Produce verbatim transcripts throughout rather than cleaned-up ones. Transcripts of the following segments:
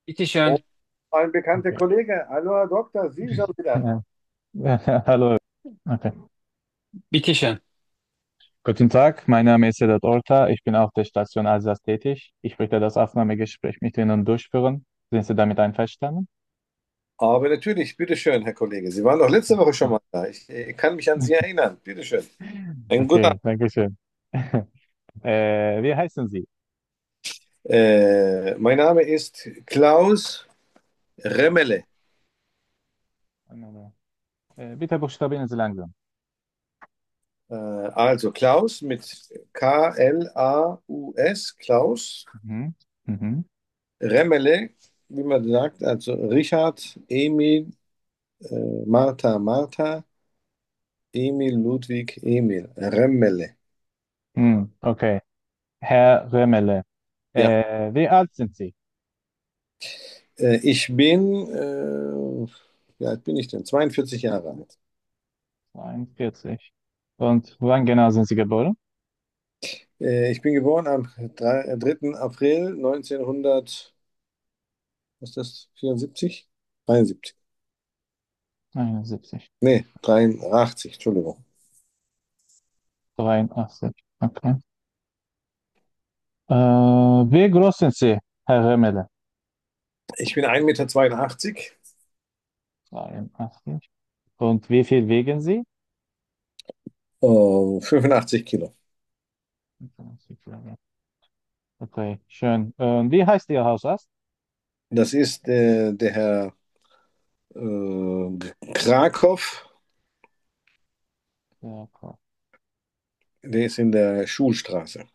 Bitteschön. Oh, ein bekannter Okay. Kollege. Hallo, Herr Doktor, Sie schon wieder. Ja. Hallo. Okay. Bitteschön. Guten Tag, mein Name ist Sedat Orta. Ich bin auf der Station Alsace tätig. Ich möchte das Aufnahmegespräch mit Ihnen durchführen. Sind Sie damit einverstanden? Aber natürlich, bitteschön, Herr Kollege. Sie waren doch letzte Woche schon mal da. Ich, äh, kann mich an Sie erinnern. Bitteschön. Einen guten Okay, danke schön. Äh, wie heißen Sie? Abend. Äh, mein Name ist Klaus Remmele. Äh, bitte buchstabieren Sie langsam. Äh, also Klaus mit K L A U S, Klaus Mhm. Mhm. Remmele, wie man sagt, also Richard, Emil, äh, Martha, Martha, Emil, Ludwig, Emil. Remmele. Hm, okay. Herr Römele, Ja. äh, wie alt sind Sie? Äh, ich bin, äh, wie alt bin ich denn? zweiundvierzig Jahre alt. zweiundvierzig. Und wann genau sind Sie geboren? Äh, ich bin geboren am drei äh, dritten April neunzehnhundert, was ist das? vierundsiebzig? dreiundsiebzig. einundsiebzig. Nee, dreiundachtzig, Entschuldigung. dreiundachtzig. Okay. Äh, wie groß sind Sie, Herr Remmele? Ich bin ein Meter zweiundachtzig, zweiundachtzig. Und wie viel wiegen Sie? äh, fünfundachtzig Kilo. fünfundachtzig Kilogramm. Okay, schön. Und wie heißt Ihr Hausarzt? Das ist äh, der Herr äh, Krakow, Ja, klar. der ist in der Schulstraße.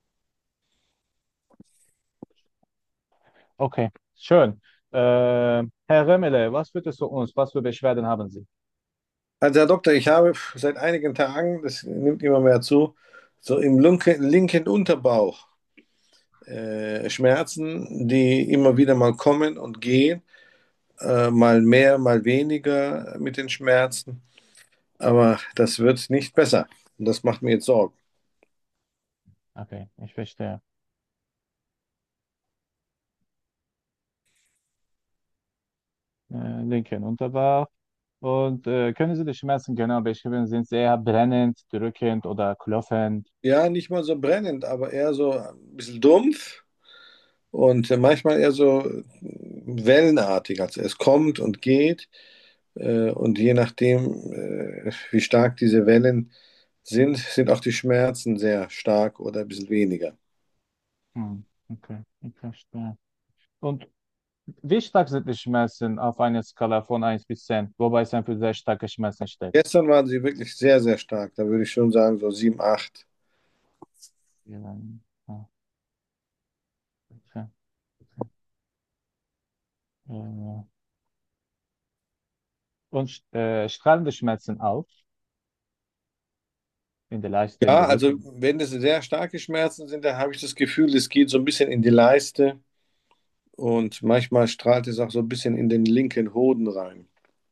Okay, schön. Äh, Herr Remmele, was wird es für uns? Was für Beschwerden haben Sie? Also Herr Doktor, ich habe seit einigen Tagen, das nimmt immer mehr zu, so im linken, linken Unterbauch äh, Schmerzen, die immer wieder mal kommen und gehen, äh, mal mehr, mal weniger mit den Schmerzen. Aber das wird nicht besser. Und das macht mir jetzt Sorgen. Okay, ich verstehe. Äh, linken Unterbauch. Und äh, können Sie die Schmerzen genau beschreiben? Sind sie eher brennend, drückend oder klopfend? Ja, nicht mal so brennend, aber eher so ein bisschen dumpf und manchmal eher so wellenartig. Also es kommt und geht. Äh, und je nachdem, äh, wie stark diese Wellen sind, sind auch die Schmerzen sehr stark oder ein bisschen weniger. Hm, okay, ich verstehe. Und wie stark sind die Schmerzen auf einer Skala von eins bis zehn, wobei es für sehr starke Schmerzen steht? Gestern waren sie wirklich sehr, sehr stark. Da würde ich schon sagen, so sieben, acht. Ja, ja, okay, okay. Äh, Und äh, strahlende Schmerzen auch in der Leiste, in Ja, der also Rücken. wenn das sehr starke Schmerzen sind, dann habe ich das Gefühl, es geht so ein bisschen in die Leiste und manchmal strahlt es auch so ein bisschen in den linken Hoden rein.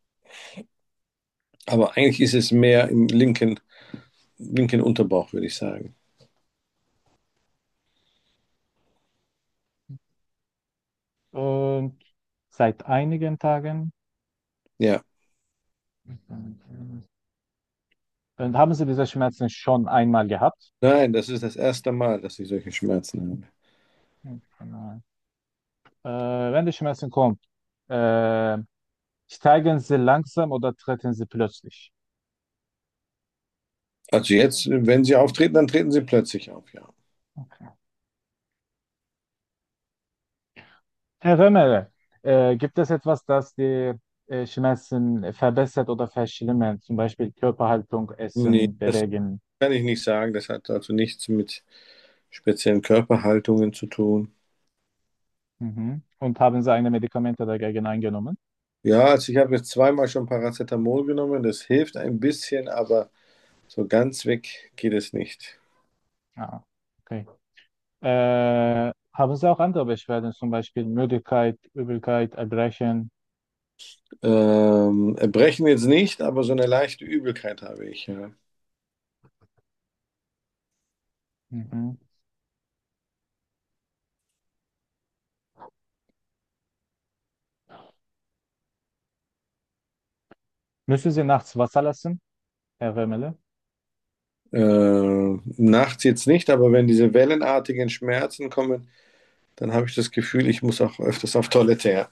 Aber eigentlich ist es mehr im linken, linken Unterbauch, würde ich sagen. Und seit einigen Tagen. Ja, Und haben Sie diese Schmerzen schon einmal gehabt? nein, das ist das erste Mal, dass ich solche Schmerzen habe. Genau. Äh, wenn die Schmerzen kommen, äh, steigen sie langsam oder treten sie plötzlich? Also jetzt, wenn sie auftreten, dann treten sie plötzlich auf, ja. Okay. Herr Römer, äh, gibt es etwas, das die äh, Schmerzen verbessert oder verschlimmert? Zum Beispiel Körperhaltung, Nee, Essen, das Bewegen. kann ich nicht sagen. Das hat also nichts mit speziellen Körperhaltungen zu tun. Mhm. Und haben Sie eine Medikamente dagegen eingenommen? Ja, also ich habe jetzt zweimal schon Paracetamol genommen. Das hilft ein bisschen, aber so ganz weg geht es nicht. Ah, okay. Äh, haben Sie auch andere Beschwerden, zum Beispiel Müdigkeit, Übelkeit, Erbrechen? Ähm, Erbrechen jetzt nicht, aber so eine leichte Übelkeit habe ich, ja. Mhm. Müssen Sie nachts Wasser lassen, Herr Remmele? Äh, nachts jetzt nicht, aber wenn diese wellenartigen Schmerzen kommen, dann habe ich das Gefühl, ich muss auch öfters auf Toilette, ja.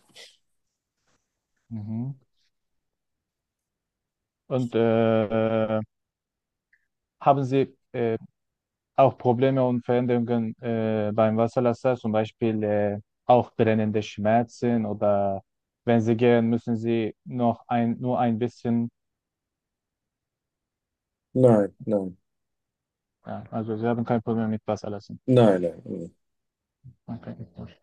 Mhm. Und äh, haben Sie äh, auch Probleme und Veränderungen äh, beim Wasserlasser, zum Beispiel äh, auch brennende Schmerzen oder wenn Sie gehen, müssen Sie noch ein, nur ein bisschen, Nein, nein, ja, also Sie haben kein Problem mit Wasserlassen. nein, nein. Nein. Okay.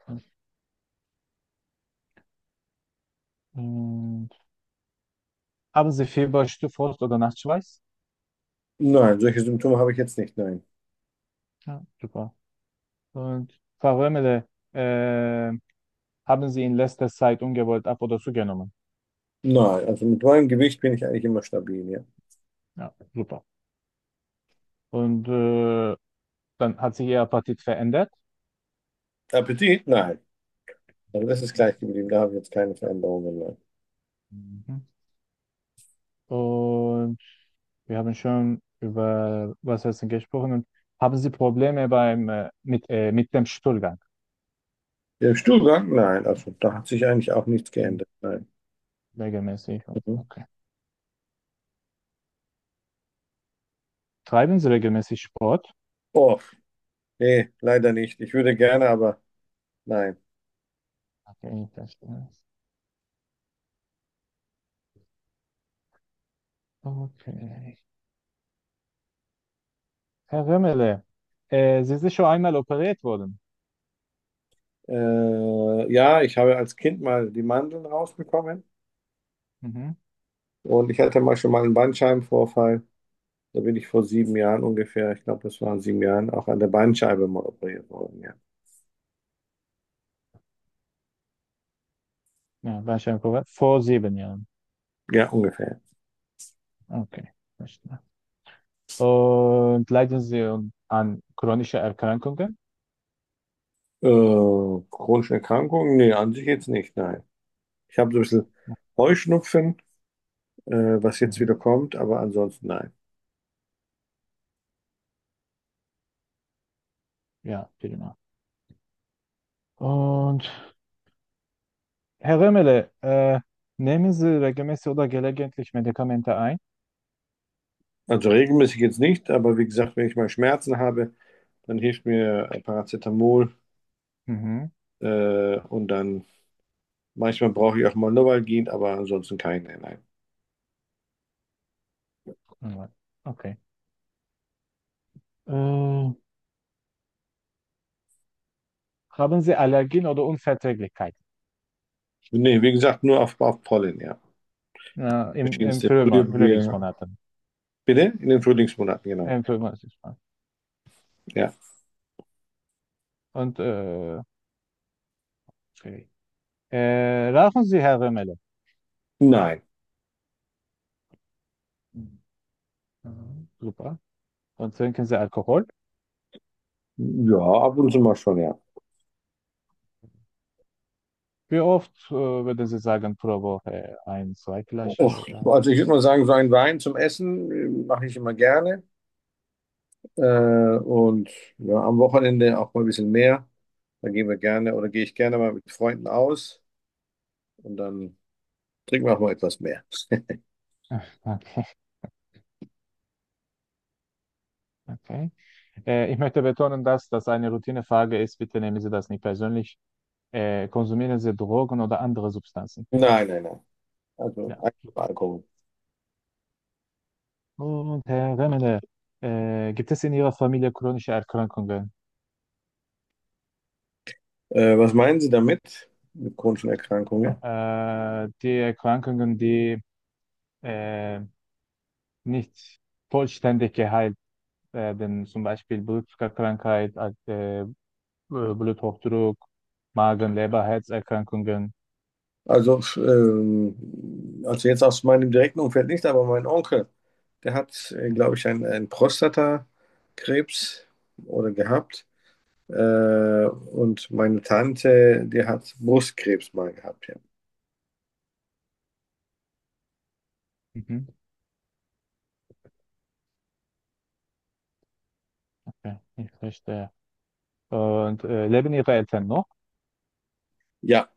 Und haben Sie Fieber, Stichfrost oder Nachtschweiß? Nein, solche Symptome habe ich jetzt nicht, nein. Ja, super. Und Frau Römele, äh, haben Sie in letzter Zeit ungewollt ab oder zugenommen? Nein, also mit meinem Gewicht bin ich eigentlich immer stabil, ja. Ja, super. Und äh, dann hat sich Ihr Appetit verändert? Appetit? Nein. Also das ist gleich geblieben, da habe ich jetzt keine Veränderungen mehr. Mhm. Und wir haben schon über Wasseressen gesprochen. Und haben Sie Probleme beim, äh, mit, äh, mit dem Stuhlgang? Der Stuhlgang? Nein, also da hat sich eigentlich auch nichts Mhm. geändert. Nein. Regelmäßig. Mhm. Okay. Treiben Sie regelmäßig Sport? Oh, nee, leider nicht. Ich würde gerne, aber nein. Okay, ich verstehe. Okay. Herr Römele, äh, Sie sind schon einmal operiert worden. Äh, ja, ich habe als Kind mal die Mandeln rausbekommen Mhm. und ich hatte mal schon mal einen Bandscheibenvorfall. Da bin ich vor sieben Jahren ungefähr, ich glaube, das waren sieben Jahren, auch an der Bandscheibe mal operiert worden. Ja, Ja, Bandscheibenvorfall vor sieben Jahren. ja ungefähr. Okay, verstehe. Und leiden Sie an chronischen Erkrankungen? Äh, chronische Erkrankungen? Nee, an sich jetzt nicht, nein. Ich habe so ein bisschen Heuschnupfen, äh, was jetzt Mhm. wieder kommt, aber ansonsten nein. Ja, prima. Und Herr Römele, äh, nehmen Sie regelmäßig oder gelegentlich Medikamente ein? Also regelmäßig jetzt nicht, aber wie gesagt, wenn ich mal Schmerzen habe, dann hilft mir äh, Paracetamol Mhm. äh, und dann manchmal brauche ich auch mal Novalgin, aber ansonsten keine, nein. Ja, okay. Äh, haben Sie Allergien oder Unverträglichkeiten? Nee, wie gesagt, nur auf, auf Pollen, ja. Ja, im, im Verschiedenste Frühmo- Frühling, Frühlingsmonaten. bitte? In den Frühlingsmonaten, genau. Im Frühlingsmonaten. Ja. Und äh, okay. Äh, rauchen Sie, Herr Römele? Nein. Mhm. Super. Und trinken Sie Alkohol? Ja, ab und zu mal schon, ja. Wie oft äh, würden Sie sagen pro Woche? Ein, zwei Flaschen Och, oder? also ich würde mal sagen, so ein Wein zum Essen äh, mache ich immer gerne. Äh, und ja, am Wochenende auch mal ein bisschen mehr. Da gehen wir gerne oder gehe ich gerne mal mit Freunden aus und dann trinken wir auch mal etwas mehr. Okay, okay. Äh, ich möchte betonen, dass das eine Routinefrage ist. Bitte nehmen Sie das nicht persönlich. Äh, konsumieren Sie Drogen oder andere Substanzen? Nein, nein, nein. Also Ja. einfach Alkohol. Und Herr Remmele, äh, gibt es in Ihrer Familie chronische Erkrankungen? Äh, was meinen Sie damit? Mit chronischen Erkrankungen? Äh, die Erkrankungen, die äh, nicht vollständig geheilt werden, zum Beispiel Blutzuckerkrankheit, äh, Bluthochdruck, Magen-, Leber-, Herzerkrankungen. Also, ähm, also jetzt aus meinem direkten Umfeld nicht, aber mein Onkel, der hat, äh, glaube ich, einen, einen Prostatakrebs oder gehabt. Äh, und meine Tante, die hat Brustkrebs mal gehabt, ja. Mhm. Okay, ich verstehe. Und äh, leben Ihre Eltern noch? Ja,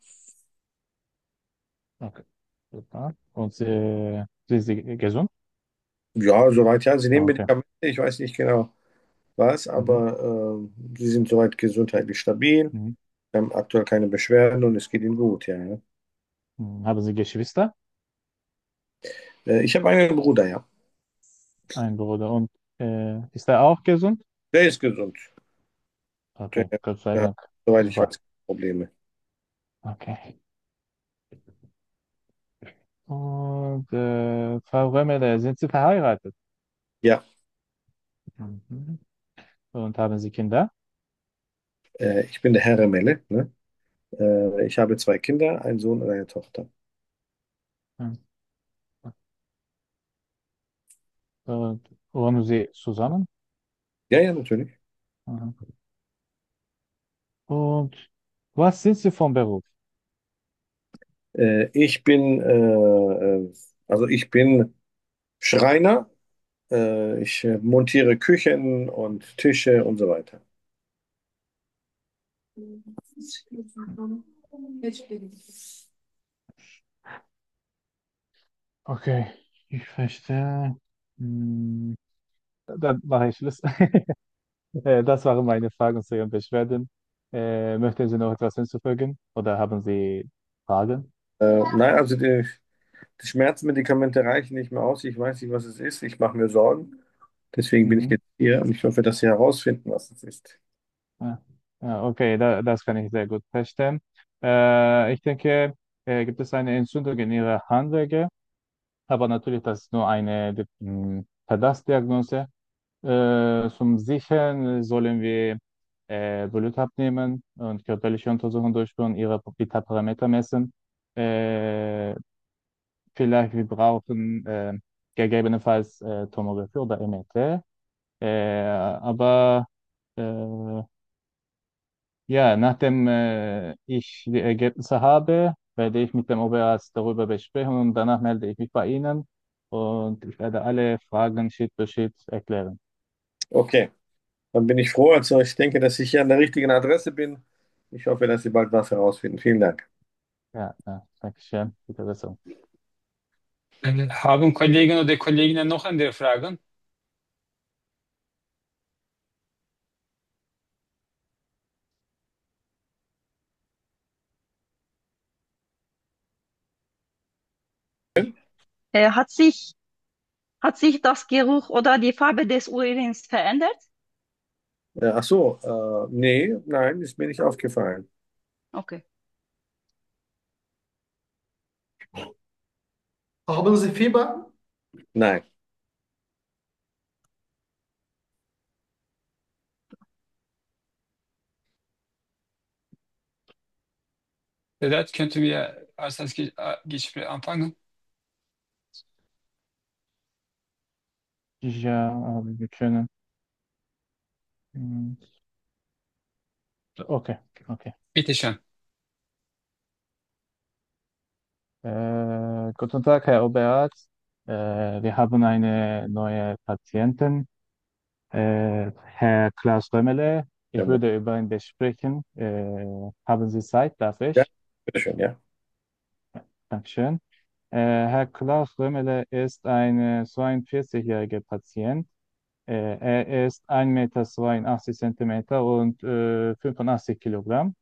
Okay, super. Und Sie, Sie sind gesund? ja, soweit ja. Sie nehmen Ah, okay. Medikamente, ich weiß nicht genau was, Mhm. aber äh, sie sind soweit gesundheitlich stabil, Mhm. haben aktuell keine Beschwerden und es geht ihnen gut, ja. Ja. Mhm. Haben Sie Geschwister? Äh, ich habe einen Bruder, ja. Ein Bruder. Und äh, ist er auch gesund? Der ist gesund. Der, Okay, Gott sei der hat, Dank. soweit ich weiß, Super. keine Probleme. Okay. Und äh, Frau Römmele, sind Sie verheiratet? Ja, Mhm. Und haben Sie Kinder? äh, ich bin der Herr Remelle, ne? Äh, ich habe zwei Kinder, einen Sohn und eine Tochter. Mhm. Und wohnen Sie zusammen? Ja, ja, natürlich. Mhm. Und was sind Sie vom Beruf? Äh, ich bin, äh, äh, also ich bin Schreiner. Äh, ich äh, montiere Küchen und Tische und so weiter. Okay, ich verstehe. Hm, dann mache ich Schluss. Äh, Das waren meine Fragen zu Ihren Beschwerden. Äh, möchten Sie noch etwas hinzufügen oder haben Sie Fragen? Äh, nein, also die, die Schmerzmedikamente reichen nicht mehr aus. Ich weiß nicht, was es ist. Ich mache mir Sorgen. Deswegen bin ich Mhm. jetzt hier und ich hoffe, dass Sie herausfinden, was es ist. Ja, ja, okay, da, das kann ich sehr gut verstehen. Äh, ich denke, äh, gibt es eine Entzündung in Ihrer Harnwege, aber natürlich, das ist nur eine äh, Verdachtsdiagnose. Äh, zum Sichern sollen wir äh, Blut abnehmen und körperliche Untersuchungen durchführen, ihre Vita-Parameter messen. Äh, vielleicht wir brauchen äh, gegebenenfalls äh, Tomographie oder M R T. Äh, aber äh, ja, nachdem äh, ich die Ergebnisse habe, werde ich mit dem Oberarzt darüber besprechen und danach melde ich mich bei Ihnen und ich werde alle Fragen Schritt für Schritt erklären. Okay, dann bin ich froh. Also ich denke, dass ich hier an der richtigen Adresse bin. Ich hoffe, dass Sie bald was herausfinden. Vielen Dank. Ja, ja, danke schön. Bitte besser. Äh, Haben Kollegen oder Kolleginnen noch andere Fragen? Äh, hat sich, hat sich das Geruch oder die Farbe des Urins verändert? Äh, ach so, äh, nee, nein, ist mir nicht aufgefallen. Okay. Haben Sie Fieber? Nein. Vedat, könnten wir als das Ge- äh, Gespräch anfangen? Ja, aber wir können. hm, Okay, okay. Bitte schön. Äh, guten Tag, Herr Oberarzt. Äh, wir haben eine neue Patientin, äh, Herr Klaus Römele. Ja, Ich würde über ihn besprechen. Äh, haben Sie Zeit, darf ja, ich? bitteschön, ja. Dankeschön. Äh, Herr Klaus Römele ist ein äh, zweiundvierzigjähriger Patient. Äh, er ist ein Meter zweiundachtzig Zentimeter und äh, fünfundachtzig Kilogramm.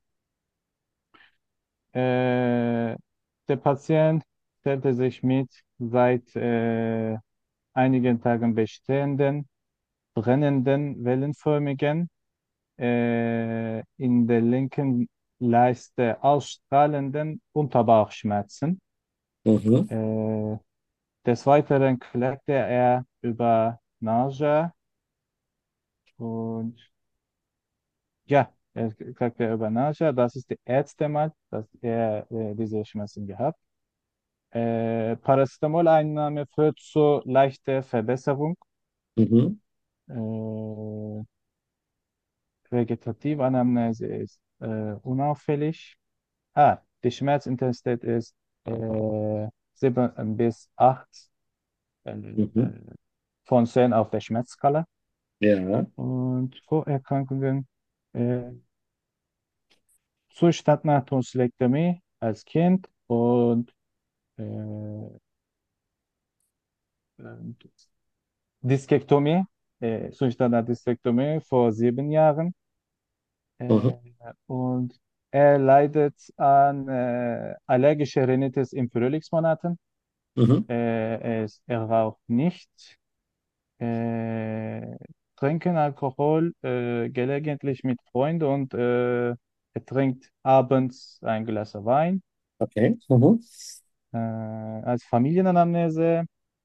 Äh, Der Patient stellte sich mit seit äh, einigen Tagen bestehenden, brennenden, wellenförmigen, äh, in der linken Leiste ausstrahlenden Unterbauchschmerzen. Mhm, Äh, des Weiteren klagte er über Nausea und ja, er klagte über Nausea. Das ist die erste Mal, dass er äh, diese Schmerzen gehabt. Äh, Paracetamol-Einnahme führt zu leichter Verbesserung. mhm, Äh, Vegetative-Anamnese ist äh, unauffällig. Ah, die Schmerzintensität ist äh, sieben bis acht. äh, Mhm. von zehn auf der Schmerzskala. Ja. Und Vorerkrankungen, äh, Zustand nach Tonsilektomie als Kind und äh, äh, Diskektomie, äh, Zustand nach Diskektomie vor sieben Jahren. Mhm. Äh, und er leidet an äh, allergischer Rhinitis in Frühlingsmonaten. Mhm. Äh, er, ist, er raucht nicht. Äh, Trinken Alkohol äh, gelegentlich mit Freunden und äh, er trinkt abends ein Glas Wein. Okay. Mhm. Äh, als Familienanamnese.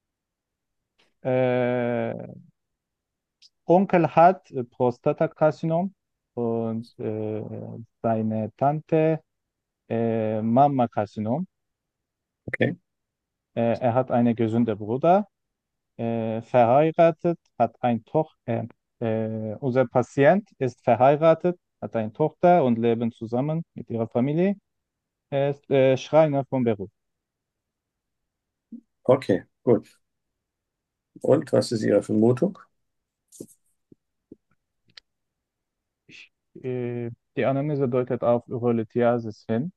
Äh, Onkel hat äh, Prostatakarzinom und äh, seine Tante äh, Mammakarzinom. Okay. Äh, er hat einen gesunden Bruder, äh, verheiratet, hat eine Tochter. Äh, äh, unser Patient ist verheiratet, hat eine Tochter und leben zusammen mit ihrer Familie. Er ist äh, Schreiner vom Beruf. Okay, gut. Und was ist Ihre Vermutung? Ich, äh, die Anamnese deutet auf Urolithiasis hin.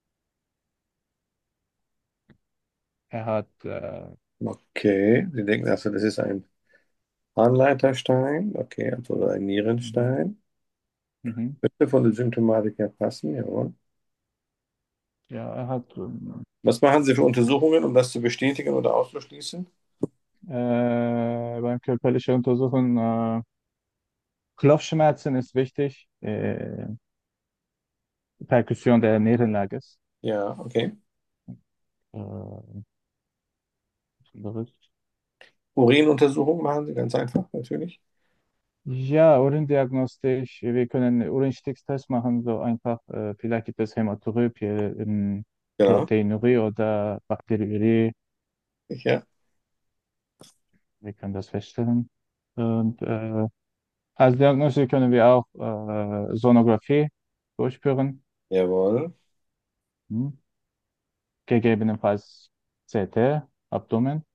Er hat, äh, Okay, Sie denken also, das ist ein Harnleiterstein, okay, also ein mhm, Nierenstein. mhm. Könnte von der Symptomatik her passen, jawohl. Ja, er hat ähm, Was machen Sie für Untersuchungen, um das zu bestätigen oder auszuschließen? äh, beim körperlichen Untersuchen äh, Kopfschmerzen ist wichtig, äh, Perkussion der Nierenlage. Ja, okay. Äh, Verrückt. Urinuntersuchung machen Sie ganz einfach, natürlich. Ja, Urindiagnostik. Wir können Urinstickstest machen, so einfach. Äh, vielleicht gibt es Hämaturie, in Genau. Proteinurie oder Bakteriurie. Ja, Wir können das feststellen. Und äh, als Diagnose können wir auch äh, Sonographie durchführen. jawohl. Hm. Gegebenenfalls C T, Abdomen.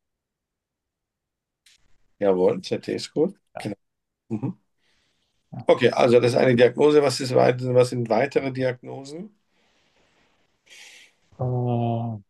Jawohl, Z T ist gut. Ja. Genau. Mhm. Ja. Okay, also das ist eine Diagnose. Was ist weit- was sind weitere Diagnosen? Äh,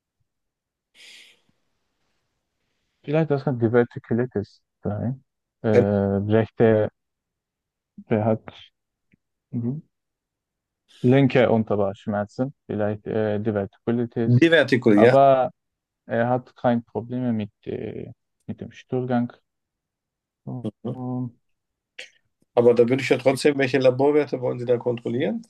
Vielleicht das kann Divertikulitis sein. Äh, Ein rechte, wer hat mhm. linke Unterbauchschmerzen, vielleicht äh, Divertikulitis. Divertikul, ja. Aber er hat keine Probleme mit, äh, mit dem Stuhlgang. Mhm. Ähm, Aber da würde ich ja trotzdem, welche Laborwerte wollen Sie da kontrollieren?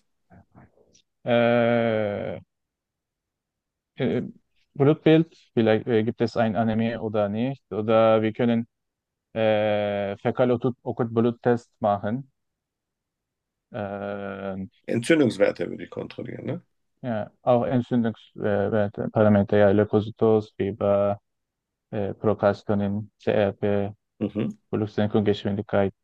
äh, äh, Blutbild, vielleicht äh, gibt es ein Anämie oder nicht. Oder wir können äh, Fäkal-Okult-Bluttest machen. Äh, Entzündungswerte würde ich kontrollieren, ne? ja, auch Entzündungsparameter, Parameter, ja, Leukozytos, Fieber, äh, Procalcitonin, C R P, Mhm. Blutsenkung, Geschwindigkeit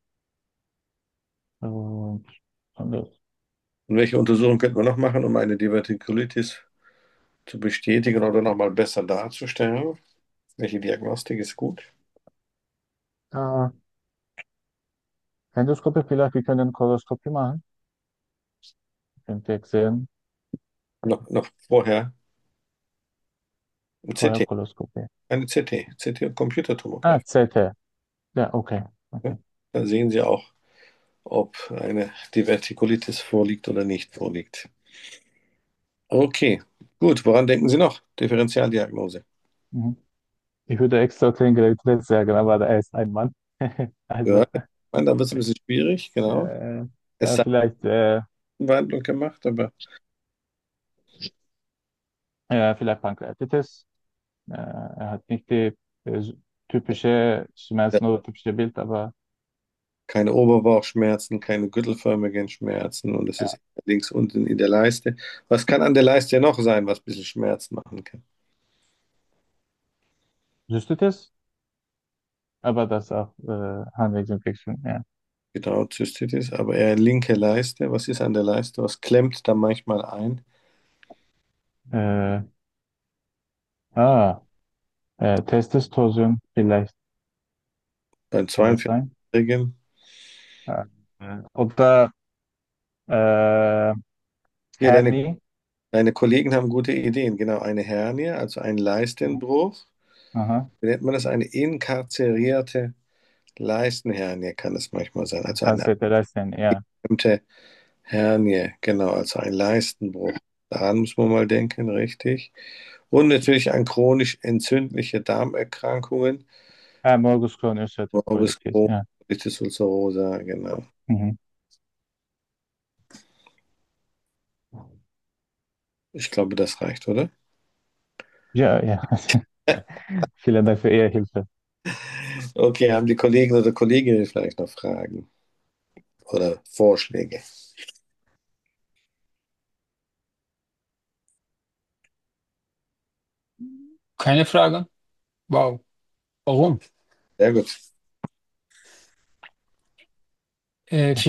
und anderes. Und welche Untersuchungen könnte man noch machen, um eine Divertikulitis zu bestätigen oder nochmal besser darzustellen? Welche Diagnostik ist gut? Äh, Endoskopie, vielleicht wir können Koloskopie machen. Könnt ihr sehen, Noch, noch vorher ein vorher C T, Koloskopie. eine C T, C T und Ah, Computertomographie. C T. Ja, okay. Ja? Okay. Da sehen Sie auch, ob eine Divertikulitis vorliegt oder nicht vorliegt. Okay, gut. Woran denken Sie noch? Differentialdiagnose. Mhm. Ich würde extra Trinkgelegenheit sagen, aber er ist ein Mann. Ja, Also, ich meine, da wird es ein bisschen schwierig, genau. äh, Es ja, sei vielleicht, äh, eine Behandlung gemacht, aber ja, vielleicht Pankreatitis. Äh, er hat nicht die äh, typische ja, Schmerzen oder typische Bild, aber keine Oberbauchschmerzen, keine gürtelförmigen Schmerzen und es ja, ist links unten in der Leiste. Was kann an der Leiste noch sein, was ein bisschen Schmerzen machen kann? Cystitis, aber das auch äh, Harnwegsinfektion, ja. Genau, Zystitis, aber eher linke Leiste. Was ist an der Leiste? Was klemmt da manchmal ein? Äh, ah. Äh, Testosteron vielleicht Beim kann das sein. zweiundvierzig-Jährigen. Äh, oder äh, Hier, deine, Hernie. deine Kollegen haben gute Ideen. Genau, eine Hernie, also ein Leistenbruch. Aha. Wie nennt man das? Eine inkarzerierte Leistenhernie kann es manchmal sein. Also eine Kassette Leisten, ja. bestimmte Hernie, genau, also ein Leistenbruch. Daran muss man mal denken, richtig. Und natürlich an chronisch entzündliche Darmerkrankungen. Ha, Morbus Crohn ulcerative Morbus colitis, Crohn, ja. Colitis ulcerosa, genau. Mhm. Ich glaube, das reicht, oder? Ja, ja. Vielen Dank für Ihre Hilfe. Okay, haben die Kollegen oder Kolleginnen vielleicht noch Fragen oder Vorschläge? Keine Frage? Wow. Warum? Sehr gut. Äh,